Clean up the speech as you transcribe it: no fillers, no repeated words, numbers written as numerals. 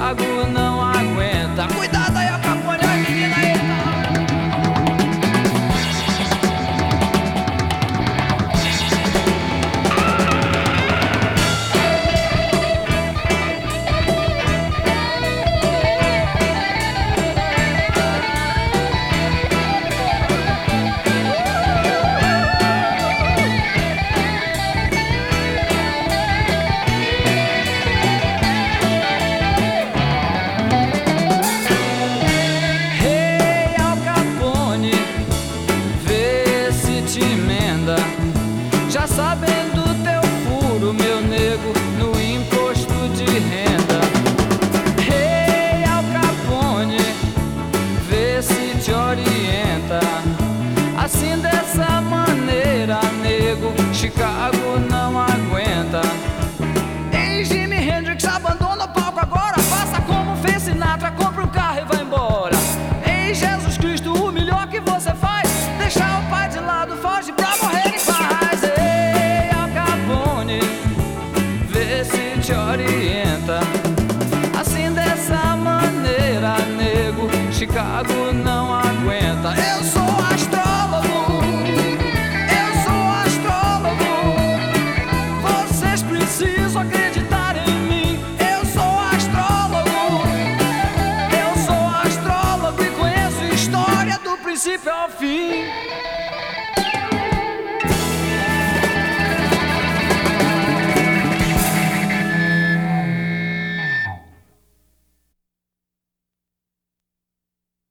Chicago não aguenta. Cuidado aí, Al Capone, ai menina aí. Já sabendo teu furo, meu nego, no imposto de renda. Rei Al Capone, vê se te orienta. Assim dessa maneira, nego, Chicago não aguenta. Ei, Jimi Hendrix, abandona o palco agora. Faça como fez Sinatra, compra um carro e vai embora. Ei, Jesus Cristo, o melhor que você faz, deixar o pai de lado, foge pra morrer em paz. Te orienta. Assim dessa maneira, nego, Chicago não aguenta. Eu sou astrólogo, eu sou astrólogo. Vocês precisam acreditar.